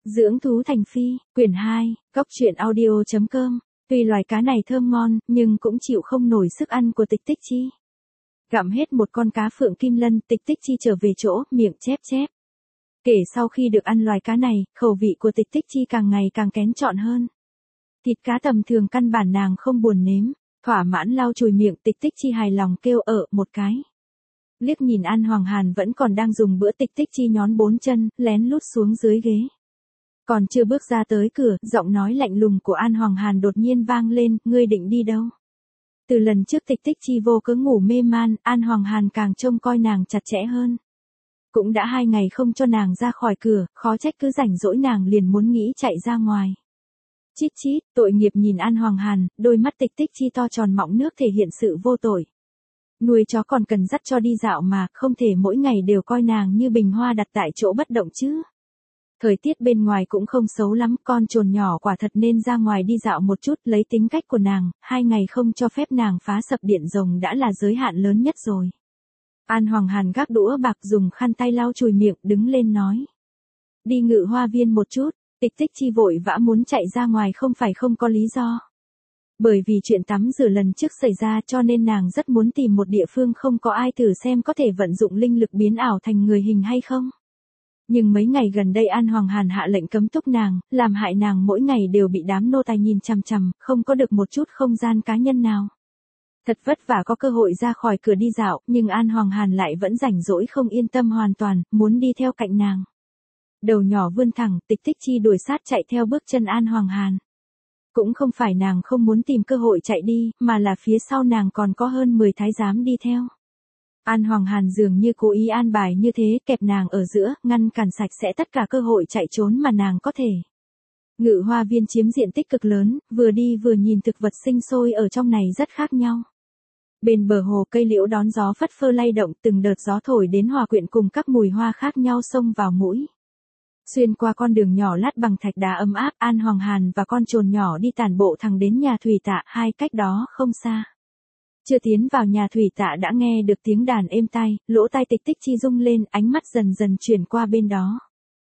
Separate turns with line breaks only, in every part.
Dưỡng thú thành phi, quyển 2, Cóc truyện audio.com. Tuy loài cá này thơm ngon, nhưng cũng chịu không nổi sức ăn của Tịch Tích Chi. Gặm hết một con cá phượng kim lân, Tịch Tích Chi trở về chỗ, miệng chép chép. Kể sau khi được ăn loài cá này, khẩu vị của Tịch Tích Chi càng ngày càng kén chọn hơn. Thịt cá tầm thường căn bản nàng không buồn nếm, thỏa mãn lau chùi miệng, Tịch Tích Chi hài lòng kêu một cái. Liếc nhìn An Hoàng Hàn vẫn còn đang dùng bữa, Tịch Tích Chi nhón 4 chân, lén lút xuống dưới ghế. Còn chưa bước ra tới cửa, giọng nói lạnh lùng của An Hoàng Hàn đột nhiên vang lên, ngươi định đi đâu? Từ lần trước Tịch Tích Chi vô cớ ngủ mê man, An Hoàng Hàn càng trông coi nàng chặt chẽ hơn. Cũng đã 2 ngày không cho nàng ra khỏi cửa, khó trách cứ rảnh rỗi nàng liền muốn nghĩ chạy ra ngoài. Chít chít, tội nghiệp nhìn An Hoàng Hàn, đôi mắt Tịch Tích Chi to tròn mọng nước thể hiện sự vô tội. Nuôi chó còn cần dắt cho đi dạo mà, không thể mỗi ngày đều coi nàng như bình hoa đặt tại chỗ bất động chứ. Thời tiết bên ngoài cũng không xấu lắm, con trồn nhỏ quả thật nên ra ngoài đi dạo một chút, lấy tính cách của nàng, 2 ngày không cho phép nàng phá sập điện rồng đã là giới hạn lớn nhất rồi. An Hoàng Hàn gác đũa bạc dùng khăn tay lau chùi miệng, đứng lên nói. Đi Ngự Hoa Viên một chút. Tịch Tích Chi vội vã muốn chạy ra ngoài không phải không có lý do. Bởi vì chuyện tắm rửa lần trước xảy ra cho nên nàng rất muốn tìm một địa phương không có ai thử xem có thể vận dụng linh lực biến ảo thành người hình hay không. Nhưng mấy ngày gần đây An Hoàng Hàn hạ lệnh cấm túc nàng, làm hại nàng mỗi ngày đều bị đám nô tài nhìn chằm chằm, không có được một chút không gian cá nhân nào. Thật vất vả có cơ hội ra khỏi cửa đi dạo, nhưng An Hoàng Hàn lại vẫn rảnh rỗi không yên tâm hoàn toàn, muốn đi theo cạnh nàng. Đầu nhỏ vươn thẳng, Tịch Tích Chi đuổi sát chạy theo bước chân An Hoàng Hàn. Cũng không phải nàng không muốn tìm cơ hội chạy đi, mà là phía sau nàng còn có hơn 10 thái giám đi theo. An Hoàng Hàn dường như cố ý an bài như thế, kẹp nàng ở giữa, ngăn cản sạch sẽ tất cả cơ hội chạy trốn mà nàng có thể. Ngự Hoa Viên chiếm diện tích cực lớn, vừa đi vừa nhìn thực vật sinh sôi ở trong này rất khác nhau. Bên bờ hồ cây liễu đón gió phất phơ lay động, từng đợt gió thổi đến hòa quyện cùng các mùi hoa khác nhau xông vào mũi. Xuyên qua con đường nhỏ lát bằng thạch đá ấm áp, An Hoàng Hàn và con trồn nhỏ đi tản bộ thẳng đến nhà thủy tạ, hai cách đó không xa. Chưa tiến vào nhà thủy tạ đã nghe được tiếng đàn êm tai, lỗ tai Tịch Tích Chi rung lên, ánh mắt dần dần chuyển qua bên đó.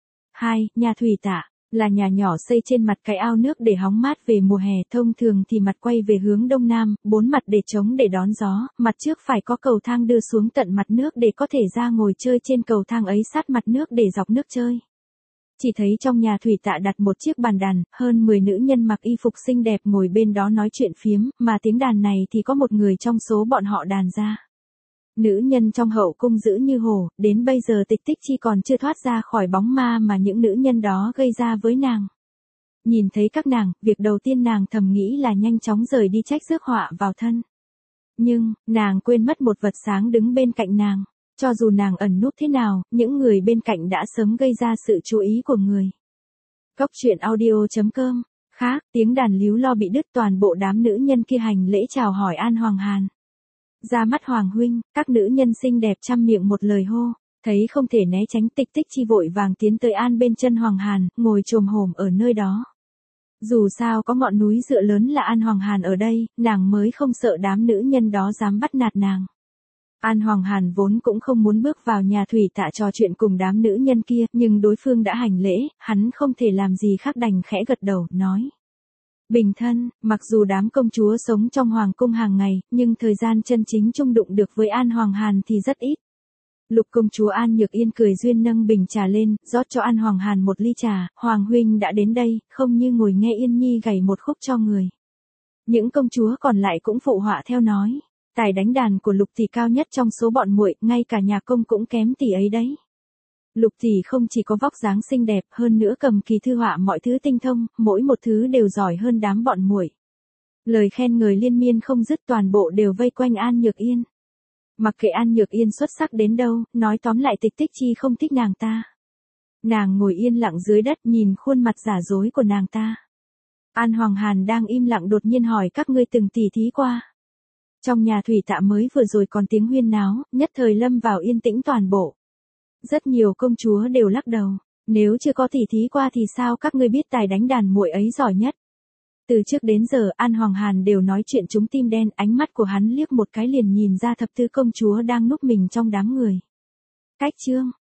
Nhà thủy tạ là nhà nhỏ xây trên mặt cái ao nước để hóng mát về mùa hè, thông thường thì mặt quay về hướng đông nam, 4 mặt để trống để đón gió, mặt trước phải có cầu thang đưa xuống tận mặt nước để có thể ra ngồi chơi trên cầu thang ấy, sát mặt nước để dọc nước chơi. Chỉ thấy trong nhà thủy tạ đặt một chiếc bàn đàn, hơn 10 nữ nhân mặc y phục xinh đẹp ngồi bên đó nói chuyện phiếm, mà tiếng đàn này thì có một người trong số bọn họ đàn ra. Nữ nhân trong hậu cung dữ như hổ, đến bây giờ Tịch Tích Chi còn chưa thoát ra khỏi bóng ma mà những nữ nhân đó gây ra với nàng. Nhìn thấy các nàng, việc đầu tiên nàng thầm nghĩ là nhanh chóng rời đi trách rước họa vào thân. Nhưng, nàng quên mất một vật sáng đứng bên cạnh nàng. Cho dù nàng ẩn núp thế nào, những người bên cạnh đã sớm gây ra sự chú ý của người. Cóc truyện audio.com. Khác, tiếng đàn líu lo bị đứt, toàn bộ đám nữ nhân kia hành lễ chào hỏi An Hoàng Hàn. Ra mắt Hoàng huynh, các nữ nhân xinh đẹp trăm miệng một lời hô. Thấy không thể né tránh, Tịch Tích Chi vội vàng tiến tới an bên chân Hoàng Hàn, ngồi chồm hổm ở nơi đó. Dù sao có ngọn núi dựa lớn là An Hoàng Hàn ở đây, nàng mới không sợ đám nữ nhân đó dám bắt nạt nàng. An Hoàng Hàn vốn cũng không muốn bước vào nhà thủy tạ trò chuyện cùng đám nữ nhân kia, nhưng đối phương đã hành lễ, hắn không thể làm gì khác đành khẽ gật đầu, nói. Bình thân, mặc dù đám công chúa sống trong hoàng cung hàng ngày, nhưng thời gian chân chính chung đụng được với An Hoàng Hàn thì rất ít. Lục công chúa An Nhược Yên cười duyên nâng bình trà lên, rót cho An Hoàng Hàn một ly trà, Hoàng huynh đã đến đây, không như ngồi nghe Yên Nhi gảy một khúc cho người. Những công chúa còn lại cũng phụ họa theo nói. Tài đánh đàn của Lục tỷ cao nhất trong số bọn muội, ngay cả nhà công cũng kém tỷ ấy đấy. Lục tỷ không chỉ có vóc dáng xinh đẹp, hơn nữa cầm kỳ thư họa mọi thứ tinh thông, mỗi một thứ đều giỏi hơn đám bọn muội. Lời khen ngợi liên miên không dứt, toàn bộ đều vây quanh An Nhược Yên. Mặc kệ An Nhược Yên xuất sắc đến đâu, nói tóm lại Tịch Tích Chi không thích nàng ta. Nàng ngồi yên lặng dưới đất nhìn khuôn mặt giả dối của nàng ta. An Hoàng Hàn đang im lặng đột nhiên hỏi, các ngươi từng tỉ thí qua? Trong nhà thủy tạ mới vừa rồi còn tiếng huyên náo, nhất thời lâm vào yên tĩnh toàn bộ. Rất nhiều công chúa đều lắc đầu, nếu chưa có tỉ thí qua thì sao các ngươi biết tài đánh đàn muội ấy giỏi nhất. Từ trước đến giờ An Hoàng Hàn đều nói chuyện trúng tim đen, ánh mắt của hắn liếc một cái liền nhìn ra thập tứ công chúa đang núp mình trong đám người. Cách chương,